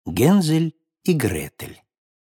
Гензель и Гретель.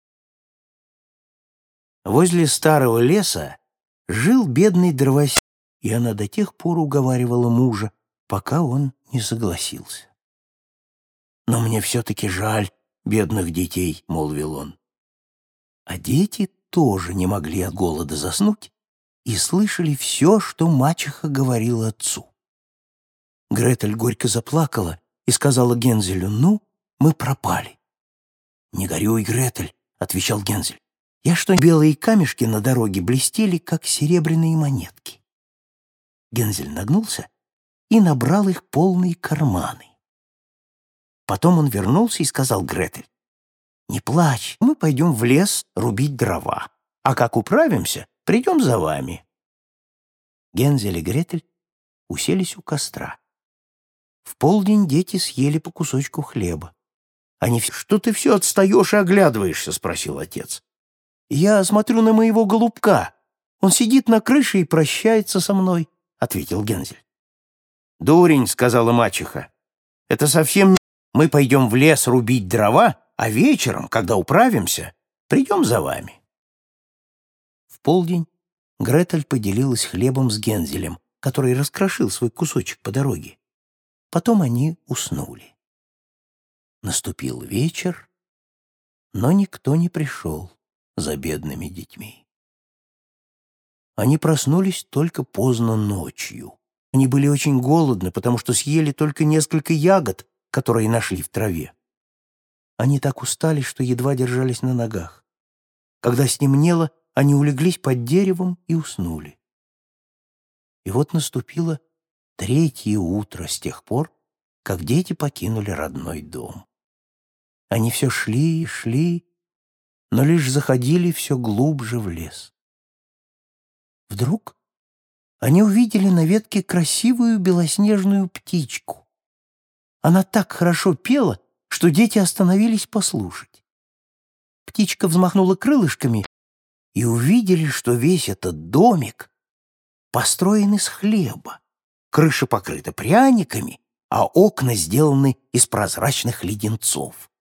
Возле старого леса жил бедный дровосек, и она до тех пор уговаривала мужа, пока он не согласился. «Но мне все-таки жаль бедных детей», — молвил он. А дети тоже не могли от голода заснуть и слышали все, что мачеха говорила отцу. Гретель горько заплакала и сказала Гензелю: «Ну, мы пропали». «Не горюй, Гретель», — отвечал Гензель. «Я что, белые камешки на дороге блестели, как серебряные монетки». Гензель нагнулся и набрал их полные карманы. Потом он вернулся и сказал Гретель: «Не плачь, мы пойдем в лес рубить дрова, а как управимся, придем за вами». Гензель и Гретель уселись у костра. В полдень дети съели по кусочку хлеба. Они: «Что ты все отстаешь и оглядываешься?» — спросил отец. «Я смотрю на моего голубка. Он сидит на крыше и прощается со мной», — ответил Гензель. «Дурень», — сказала мачеха, — «это совсем не... Мы пойдем в лес рубить дрова, а вечером, когда управимся, придем за вами». В полдень Гретель поделилась хлебом с Гензелем, который раскрошил свой кусочек по дороге. Потом они уснули. Наступил вечер, но никто не пришел за бедными детьми. Они проснулись только поздно ночью. Они были очень голодны, потому что съели только несколько ягод, которые нашли в траве. Они так устали, что едва держались на ногах. Когда стемнело, они улеглись под деревом и уснули. И вот наступило третье утро с тех пор, как дети покинули родной дом. Они все шли и шли, но лишь заходили все глубже в лес. Вдруг они увидели на ветке красивую белоснежную птичку. Она так хорошо пела, что дети остановились послушать. Птичка взмахнула крылышками, и увидели, что весь этот домик построен из хлеба, крыша покрыта пряниками, а окна сделаны из прозрачных леденцов.